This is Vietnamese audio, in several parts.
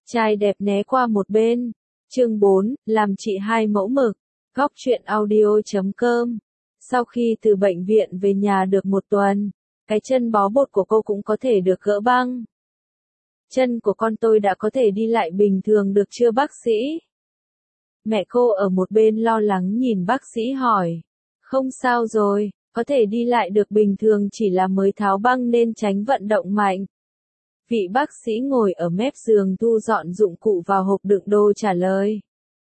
Trai đẹp né qua một bên. Chương 4, làm chị hai mẫu mực. Góc truyện audio.com. Sau khi từ bệnh viện về nhà được một tuần, cái chân bó bột của cô cũng có thể được gỡ băng. Chân của con tôi đã có thể đi lại bình thường được chưa bác sĩ? Mẹ cô ở một bên lo lắng nhìn bác sĩ hỏi. Không sao rồi, có thể đi lại được bình thường, chỉ là mới tháo băng nên tránh vận động mạnh. Vị bác sĩ ngồi ở mép giường thu dọn dụng cụ vào hộp đựng đồ trả lời.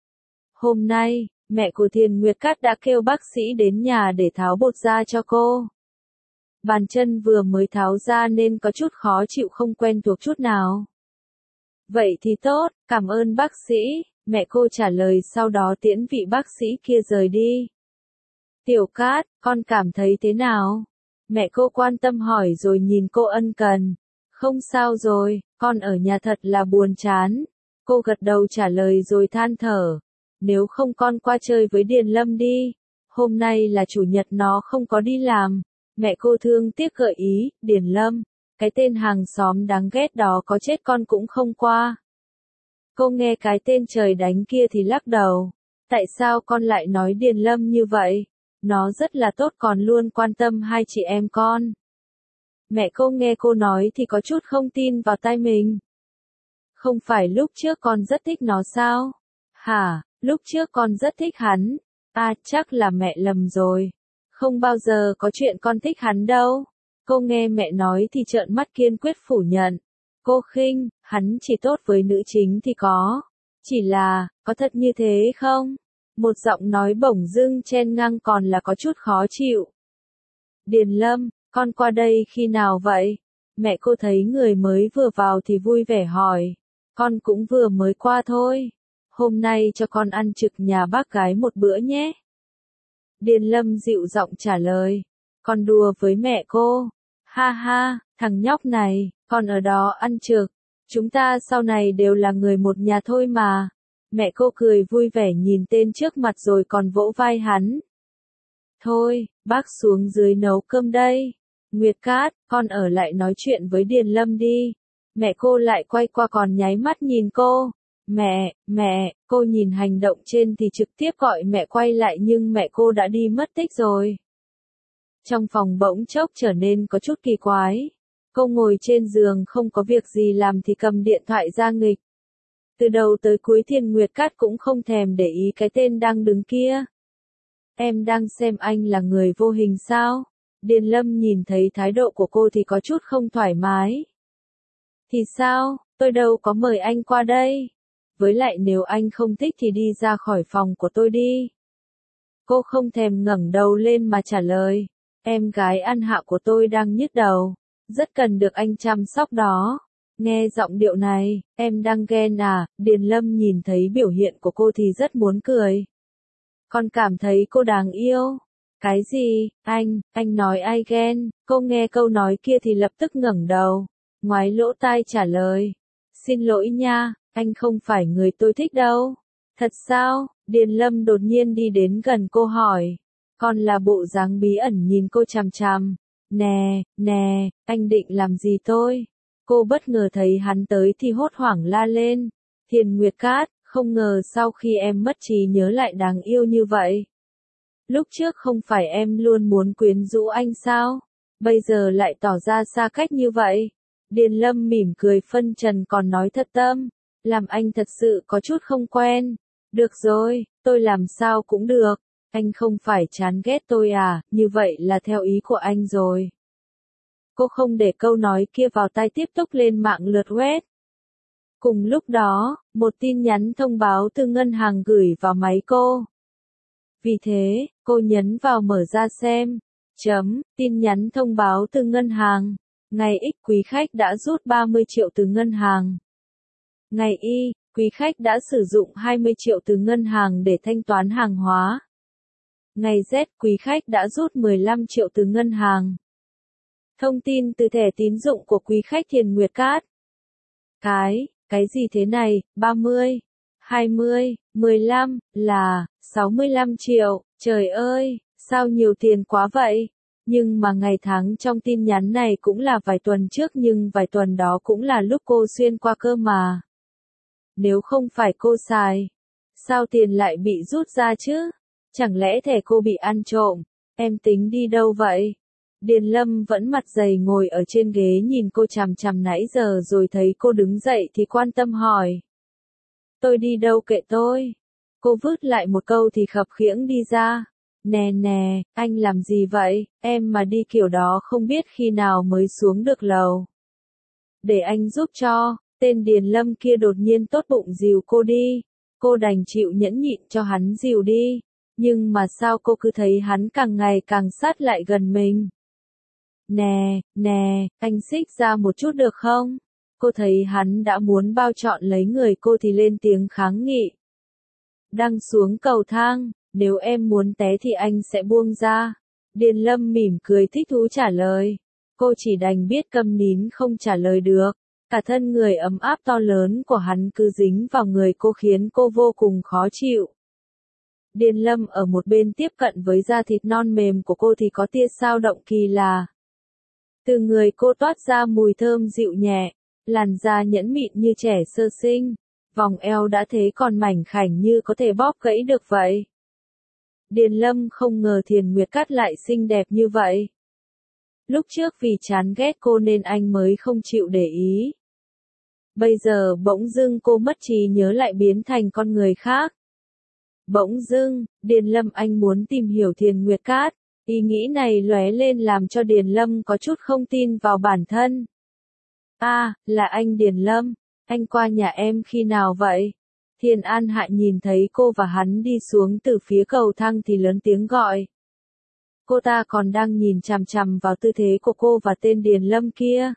Hôm nay, mẹ của Thiền Nguyệt Cát đã kêu bác sĩ đến nhà để tháo bột ra cho cô. Bàn chân vừa mới tháo ra nên có chút khó chịu, không quen thuộc chút nào. Vậy thì tốt, cảm ơn bác sĩ, mẹ cô trả lời, sau đó tiễn vị bác sĩ kia rời đi. Tiểu Cát, con cảm thấy thế nào? Mẹ cô quan tâm hỏi rồi nhìn cô ân cần. Không sao rồi, con ở nhà thật là buồn chán. Cô gật đầu trả lời rồi than thở. Nếu không con qua chơi với Điền Lâm đi. Hôm nay là chủ nhật nó không có đi làm. Mẹ cô thương tiếc gợi ý, Điền Lâm, cái tên hàng xóm đáng ghét đó có chết con cũng không qua. Cô nghe cái tên trời đánh kia thì lắc đầu. Tại sao con lại nói Điền Lâm như vậy? Nó rất là tốt, còn luôn quan tâm hai chị em con. Mẹ cô nghe cô nói thì có chút không tin vào tai mình. Không phải lúc trước con rất thích nó sao? Hả, lúc trước con rất thích hắn. À, chắc là mẹ lầm rồi. Không bao giờ có chuyện con thích hắn đâu. Cô nghe mẹ nói thì trợn mắt kiên quyết phủ nhận. Cô khinh, hắn chỉ tốt với nữ chính thì có. Chỉ là, có thật như thế không? Một giọng nói bỗng dưng chen ngang còn là có chút khó chịu. Điền Lâm, con qua đây khi nào vậy? Mẹ cô thấy người mới vừa vào thì vui vẻ hỏi. Con cũng vừa mới qua thôi. Hôm nay cho con ăn trực nhà bác gái một bữa nhé. Điền Lâm dịu giọng trả lời. Con đùa với mẹ cô. Ha ha, thằng nhóc này, con ở đó ăn trực. Chúng ta sau này đều là người một nhà thôi mà. Mẹ cô cười vui vẻ nhìn tên trước mặt rồi còn vỗ vai hắn. Thôi, bác xuống dưới nấu cơm đây. Nguyệt Cát, con ở lại nói chuyện với Điền Lâm đi. Mẹ cô lại quay qua còn nháy mắt nhìn cô. Mẹ, cô nhìn hành động trên thì trực tiếp gọi mẹ quay lại nhưng mẹ cô đã đi mất tích rồi. Trong phòng bỗng chốc trở nên có chút kỳ quái. Cô ngồi trên giường không có việc gì làm thì cầm điện thoại ra nghịch. Từ đầu tới cuối Thiền Nguyệt Cát cũng không thèm để ý cái tên đang đứng kia. Em đang xem anh là người vô hình sao? Điền Lâm nhìn thấy thái độ của cô thì có chút không thoải mái. Thì sao, tôi đâu có mời anh qua đây. Với lại nếu anh không thích thì đi ra khỏi phòng của tôi đi. Cô không thèm ngẩng đầu lên mà trả lời. Em gái ăn hạ của tôi đang nhức đầu. Rất cần được anh chăm sóc đó. Nghe giọng điệu này, em đang ghen à? Điền Lâm nhìn thấy biểu hiện của cô thì rất muốn cười. Con cảm thấy cô đáng yêu. Cái gì, anh nói ai ghen? Cô nghe câu nói kia thì lập tức ngẩng đầu, ngoái lỗ tai trả lời. Xin lỗi nha, anh không phải người tôi thích đâu. Thật sao? Điền Lâm đột nhiên đi đến gần cô hỏi. Còn là bộ dáng bí ẩn nhìn cô chằm chằm. Nè, anh định làm gì tôi? Cô bất ngờ thấy hắn tới thì hốt hoảng la lên. Thiền Nguyệt Cát, không ngờ sau khi em mất trí nhớ lại đáng yêu như vậy. Lúc trước không phải em luôn muốn quyến rũ anh sao? Bây giờ lại tỏ ra xa cách như vậy. Điền Lâm mỉm cười phân trần còn nói thật tâm. Làm anh thật sự có chút không quen. Được rồi, tôi làm sao cũng được. Anh không phải chán ghét tôi à, như vậy là theo ý của anh rồi. Cô không để câu nói kia vào tai tiếp tục lên mạng lượt web. Cùng lúc đó, một tin nhắn thông báo từ ngân hàng gửi vào máy cô. Vì thế, cô nhấn vào mở ra xem. Tin nhắn thông báo từ ngân hàng. Ngày X quý khách đã rút 30 triệu từ ngân hàng. Ngày Y, quý khách đã sử dụng 20 triệu từ ngân hàng để thanh toán hàng hóa. Ngày Z, quý khách đã rút 15 triệu từ ngân hàng. Thông tin từ thẻ tín dụng của quý khách Thiền Nguyệt Cát. Cái gì thế này, 30, 20, 15, là 65 triệu, trời ơi, sao nhiều tiền quá vậy? Nhưng mà ngày tháng trong tin nhắn này cũng là vài tuần trước, nhưng vài tuần đó cũng là lúc cô xuyên qua cơ mà. nếu không phải cô xài, sao tiền lại bị rút ra chứ? Chẳng lẽ thẻ cô bị ăn trộm? Em tính đi đâu vậy? Điền Lâm vẫn mặt dày ngồi ở trên ghế nhìn cô chằm chằm nãy giờ rồi thấy cô đứng dậy thì quan tâm hỏi. Tôi đi đâu kệ tôi. Cô vứt lại một câu thì khập khiễng đi ra. Nè nè, anh làm gì vậy? Em mà đi kiểu đó không biết khi nào mới xuống được lầu. Để anh giúp cho. Tên Điền Lâm kia đột nhiên tốt bụng dìu cô đi. Cô đành chịu nhẫn nhịn cho hắn dìu đi. Nhưng mà sao cô cứ thấy hắn càng ngày càng sát lại gần mình? Nè, nè, anh xích ra một chút được không? Cô thấy hắn đã muốn bao trọn lấy người cô thì lên tiếng kháng nghị. Đang xuống cầu thang, nếu em muốn té thì anh sẽ buông ra. Điền Lâm mỉm cười thích thú trả lời. Cô chỉ đành biết câm nín không trả lời được. Cả thân người ấm áp to lớn của hắn cứ dính vào người cô khiến cô vô cùng khó chịu. Điền Lâm ở một bên tiếp cận với da thịt non mềm của cô thì có tia dao động kỳ lạ. Từ người cô toát ra mùi thơm dịu nhẹ, làn da nhẵn mịn như trẻ sơ sinh, vòng eo đã thế còn mảnh khảnh như có thể bóp gãy được vậy. Điền Lâm không ngờ Thiền Nguyệt Cát lại xinh đẹp như vậy. Lúc trước vì chán ghét cô nên anh mới không chịu để ý. Bây giờ bỗng dưng cô mất trí nhớ lại biến thành con người khác. Bỗng dưng, Điền Lâm anh muốn tìm hiểu Thiền Nguyệt Cát. Ý nghĩ này lóe lên làm cho Điền Lâm có chút không tin vào bản thân. Là anh Điền Lâm, anh qua nhà em khi nào vậy? Thiền An Hạ nhìn thấy cô và hắn đi xuống từ phía cầu thang thì lớn tiếng gọi. Cô ta còn đang nhìn chằm chằm vào tư thế của cô và tên Điền Lâm kia.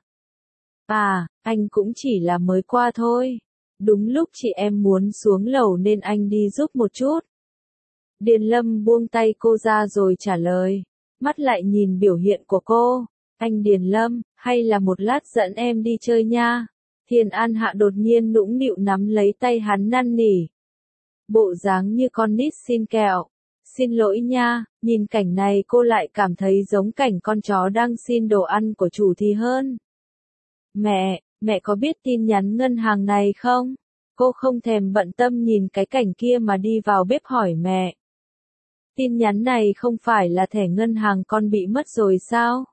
Anh cũng chỉ là mới qua thôi. Đúng lúc chị em muốn xuống lầu nên anh đi giúp một chút. Điền Lâm buông tay cô ra rồi trả lời. Mắt lại nhìn biểu hiện của cô. Anh Điền Lâm, hay là một lát dẫn em đi chơi nha. Thiền An Hạ đột nhiên nũng nịu nắm lấy tay hắn năn nỉ. Bộ dáng như con nít xin kẹo. Xin lỗi nha, nhìn cảnh này cô lại cảm thấy giống cảnh con chó đang xin đồ ăn của chủ thì hơn. Mẹ có biết tin nhắn ngân hàng này không? Cô không thèm bận tâm nhìn cái cảnh kia mà đi vào bếp hỏi mẹ. Tin nhắn này không phải là thẻ ngân hàng con bị mất rồi sao?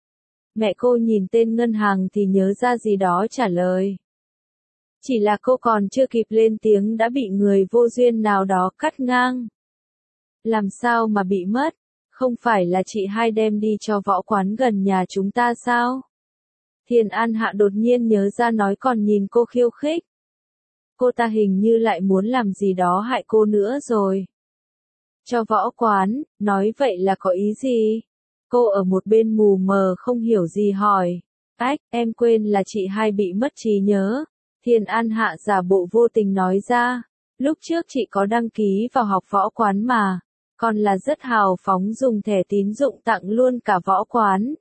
Mẹ cô nhìn tên ngân hàng thì nhớ ra gì đó trả lời. Chỉ là cô còn chưa kịp lên tiếng đã bị người vô duyên nào đó cắt ngang. Làm sao mà bị mất? Không phải là chị hai đem đi cho võ quán gần nhà chúng ta sao? Thiền An Hạ đột nhiên nhớ ra nói còn nhìn cô khiêu khích. Cô ta hình như lại muốn làm gì đó hại cô nữa rồi. Cho võ quán, nói vậy là có ý gì? Cô ở một bên mù mờ không hiểu gì hỏi. Em quên là chị hai bị mất trí nhớ. Thiền An Hạ giả bộ vô tình nói ra. Lúc trước chị có đăng ký vào học võ quán mà. Còn là rất hào phóng dùng thẻ tín dụng tặng luôn cả võ quán.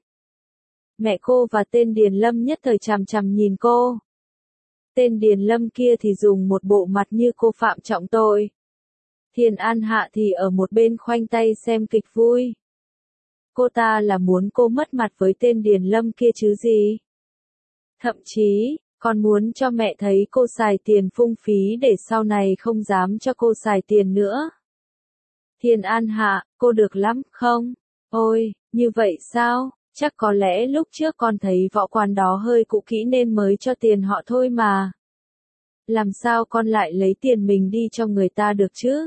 Mẹ cô và tên Điền Lâm nhất thời chằm chằm nhìn cô. Tên Điền Lâm kia thì dùng một bộ mặt như cô phạm trọng tội. Thiền An Hạ thì ở một bên khoanh tay xem kịch vui. Cô ta là muốn cô mất mặt với tên Điền Lâm kia chứ gì. Thậm chí, còn muốn cho mẹ thấy cô xài tiền phung phí để sau này không dám cho cô xài tiền nữa. Thiền An Hạ, cô được lắm, không? Ôi, như vậy sao? Chắc có lẽ lúc trước con thấy võ quán đó hơi cũ kỹ nên mới cho tiền họ thôi mà. Làm sao con lại lấy tiền mình đi cho người ta được chứ?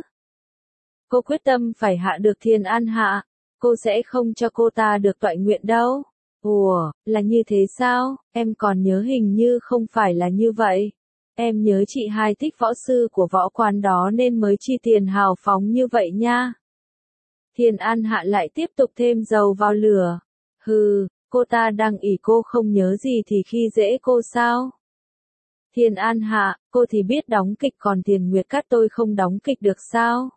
Cô quyết tâm phải hạ được Thiền An Hạ. Cô sẽ không cho cô ta được toại nguyện đâu. Ủa, là như thế sao? Em còn nhớ hình như không phải là như vậy. Em nhớ chị hai thích võ sư của võ quán đó nên mới chi tiền hào phóng như vậy nha. Thiền An Hạ lại tiếp tục thêm dầu vào lửa. Cô ta đang ỷ cô không nhớ gì thì khi dễ cô sao? Thiền An Hạ, cô thì biết đóng kịch còn Thiền Nguyệt Cát tôi không đóng kịch được sao?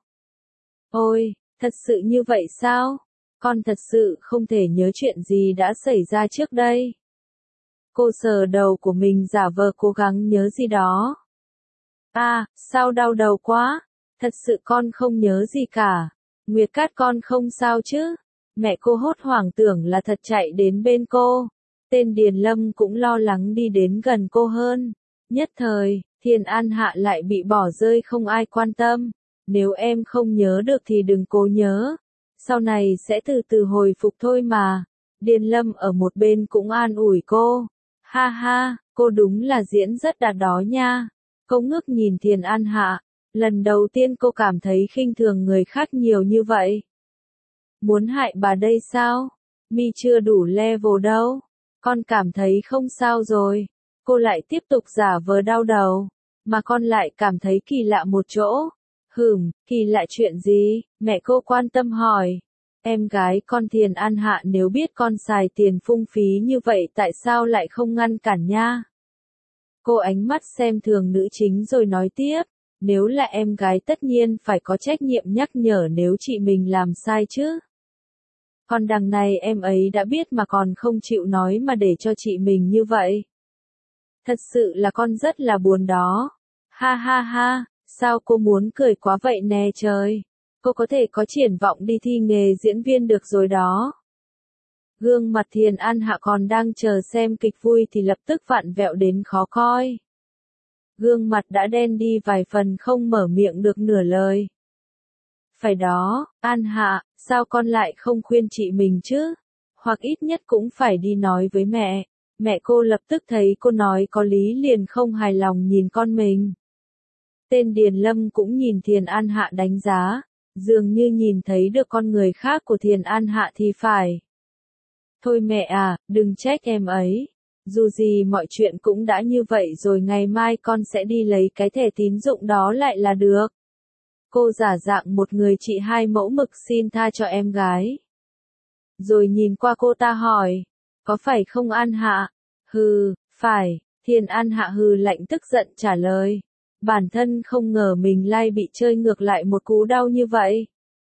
Ôi, thật sự như vậy sao? Con thật sự không thể nhớ chuyện gì đã xảy ra trước đây. Cô sờ đầu của mình giả vờ cố gắng nhớ gì đó. Sao đau đầu quá? Thật sự con không nhớ gì cả. Nguyệt Cát con không sao chứ? Mẹ cô hốt hoảng tưởng là thật chạy đến bên cô. Tên Điền Lâm cũng lo lắng đi đến gần cô hơn. Nhất thời, Thiền An Hạ lại bị bỏ rơi không ai quan tâm. Nếu em không nhớ được thì đừng cố nhớ. Sau này sẽ từ từ hồi phục thôi mà. Điền Lâm ở một bên cũng an ủi cô. Ha ha, cô đúng là diễn rất đạt đó nha. Cô ngước nhìn Thiền An Hạ. Lần đầu tiên cô cảm thấy khinh thường người khác nhiều như vậy. Muốn hại bà đây sao? Mi chưa đủ level đâu. Con cảm thấy không sao rồi. Cô lại tiếp tục giả vờ đau đầu. Mà con lại cảm thấy kỳ lạ một chỗ. Kỳ lạ chuyện gì? Mẹ cô quan tâm hỏi. Em gái con Thiền An Hạ nếu biết con xài tiền phung phí như vậy tại sao lại không ngăn cản nha? Cô ánh mắt xem thường nữ chính rồi nói tiếp. Nếu là em gái tất nhiên phải có trách nhiệm nhắc nhở nếu chị mình làm sai chứ. Còn đằng này em ấy đã biết mà còn không chịu nói mà để cho chị mình như vậy. Thật sự là con rất là buồn đó. Ha ha ha, sao cô muốn cười quá vậy nè trời. Cô có thể có triển vọng đi thi nghề diễn viên được rồi đó. Gương mặt Thiền An Hạ còn đang chờ xem kịch vui thì lập tức vặn vẹo đến khó coi. Gương mặt đã đen đi vài phần không mở miệng được nửa lời. Phải đó, An Hạ, sao con lại không khuyên chị mình chứ? Hoặc ít nhất cũng phải đi nói với mẹ. Mẹ cô lập tức thấy cô nói có lý liền không hài lòng nhìn con mình. Tên Điền Lâm cũng nhìn Thiền An Hạ đánh giá, dường như nhìn thấy được con người khác của Thiền An Hạ thì phải. Thôi mẹ à, đừng trách em ấy. Dù gì mọi chuyện cũng đã như vậy rồi ngày mai con sẽ đi lấy cái thẻ tín dụng đó lại là được. Cô giả dạng một người chị hai mẫu mực xin tha cho em gái. Rồi nhìn qua cô ta hỏi, có phải không An Hạ? Hừ, phải, Thiền An Hạ hừ lạnh tức giận trả lời. Bản thân không ngờ mình lại bị chơi ngược lại một cú đau như vậy.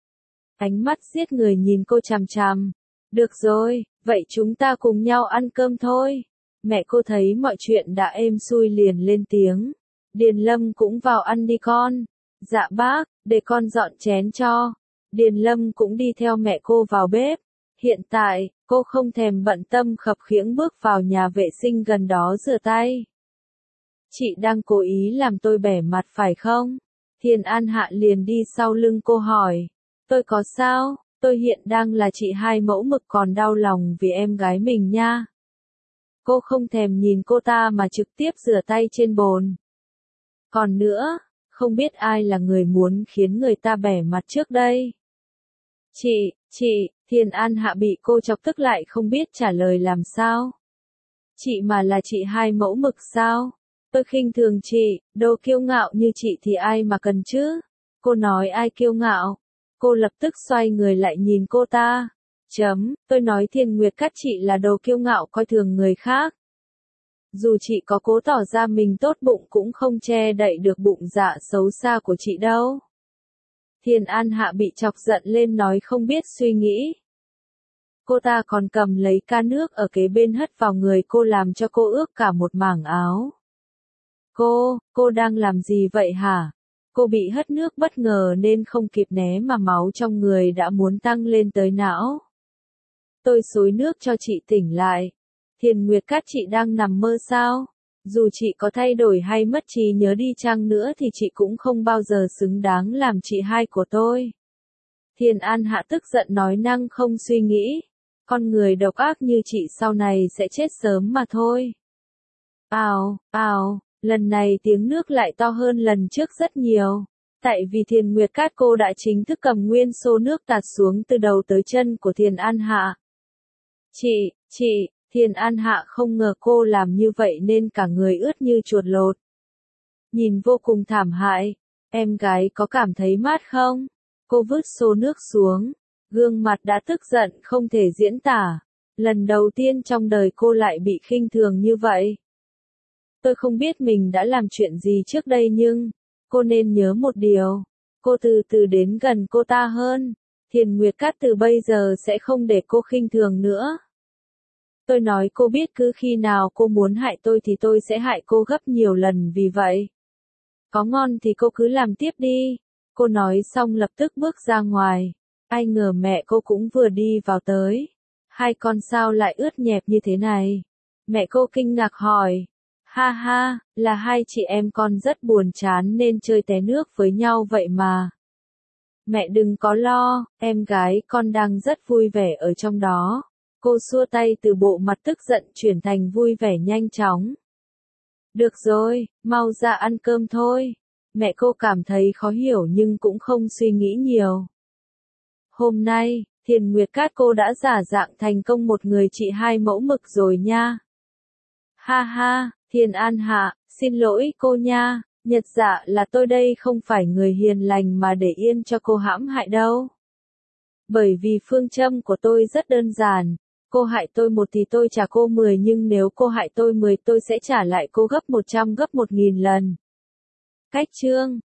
Ánh mắt giết người nhìn cô chằm chằm. Được rồi, vậy chúng ta cùng nhau ăn cơm thôi. Mẹ cô thấy mọi chuyện đã êm xuôi liền lên tiếng. Điền Lâm cũng vào ăn đi con. Dạ bác, để con dọn chén cho. Điền Lâm cũng đi theo mẹ cô vào bếp. Hiện tại, cô không thèm bận tâm khập khiễng bước vào nhà vệ sinh gần đó rửa tay. Chị đang cố ý làm tôi bẻ mặt phải không? Thiền An Hạ liền đi sau lưng cô hỏi. Tôi có sao? Tôi hiện đang là chị hai mẫu mực còn đau lòng vì em gái mình nha. Cô không thèm nhìn cô ta mà trực tiếp rửa tay trên bồn. Còn nữa, không biết ai là người muốn khiến người ta bẻ mặt trước đây. Chị, Thiền An Hạ bị cô chọc tức lại không biết trả lời làm sao. Chị mà là chị hai mẫu mực sao? Tôi khinh thường chị, đồ kiêu ngạo như chị thì ai mà cần chứ? Cô nói ai kiêu ngạo? Cô lập tức xoay người lại nhìn cô ta. Tôi nói Thiền Nguyệt Cát chị là đồ kiêu ngạo coi thường người khác. Dù chị có cố tỏ ra mình tốt bụng cũng không che đậy được bụng dạ xấu xa của chị đâu. Thiền An Hạ bị chọc giận lên nói không biết suy nghĩ. Cô ta còn cầm lấy ca nước ở kế bên hất vào người cô làm cho cô ướt cả một mảng áo. Cô đang làm gì vậy hả? Cô bị hất nước bất ngờ nên không kịp né mà máu trong người đã muốn tăng lên tới não. Tôi xối nước cho chị tỉnh lại. Thiền Nguyệt Cát chị đang nằm mơ sao? Dù chị có thay đổi hay mất trí nhớ đi chăng nữa thì chị cũng không bao giờ xứng đáng làm chị hai của tôi. Thiền An Hạ tức giận nói năng không suy nghĩ. Con người độc ác như chị sau này sẽ chết sớm mà thôi. Ào, lần này tiếng nước lại to hơn lần trước rất nhiều. Tại vì Thiền Nguyệt Cát cô đã chính thức cầm nguyên xô nước tạt xuống từ đầu tới chân của Thiền An Hạ. Chị, Thiền An Hạ không ngờ cô làm như vậy nên cả người ướt như chuột lột. Nhìn vô cùng thảm hại. Em gái có cảm thấy mát không? Cô vứt xô nước xuống. Gương mặt đã tức giận không thể diễn tả. Lần đầu tiên trong đời cô lại bị khinh thường như vậy. Tôi không biết mình đã làm chuyện gì trước đây nhưng, cô nên nhớ một điều. Cô từ từ đến gần cô ta hơn. Thiền Nguyệt Cát từ bây giờ sẽ không để cô khinh thường nữa. Tôi nói cô biết cứ khi nào cô muốn hại tôi thì tôi sẽ hại cô gấp nhiều lần vì vậy. Có ngon thì cô cứ làm tiếp đi. Cô nói xong lập tức bước ra ngoài. Ai ngờ mẹ cô cũng vừa đi vào tới. Hai con sao lại ướt nhẹp như thế này? Mẹ cô kinh ngạc hỏi. Ha ha, là hai chị em con rất buồn chán nên chơi té nước với nhau vậy mà. Mẹ đừng có lo, em gái con đang rất vui vẻ ở trong đó. Cô xua tay từ bộ mặt tức giận chuyển thành vui vẻ nhanh chóng. Được rồi, mau ra ăn cơm thôi. Mẹ cô cảm thấy khó hiểu nhưng cũng không suy nghĩ nhiều. Hôm nay, Thiền Nguyệt Cát cô đã giả dạng thành công một người chị hai mẫu mực rồi nha. Ha ha, Thiền An Hạ, xin lỗi cô nha, Nhật Dạ là tôi đây không phải người hiền lành mà để yên cho cô hãm hại đâu. Bởi vì phương châm của tôi rất đơn giản, cô hại tôi 1 thì tôi trả cô 10 nhưng nếu cô hại tôi 10 tôi sẽ trả lại cô gấp 100 gấp 1000 lần. Cách chương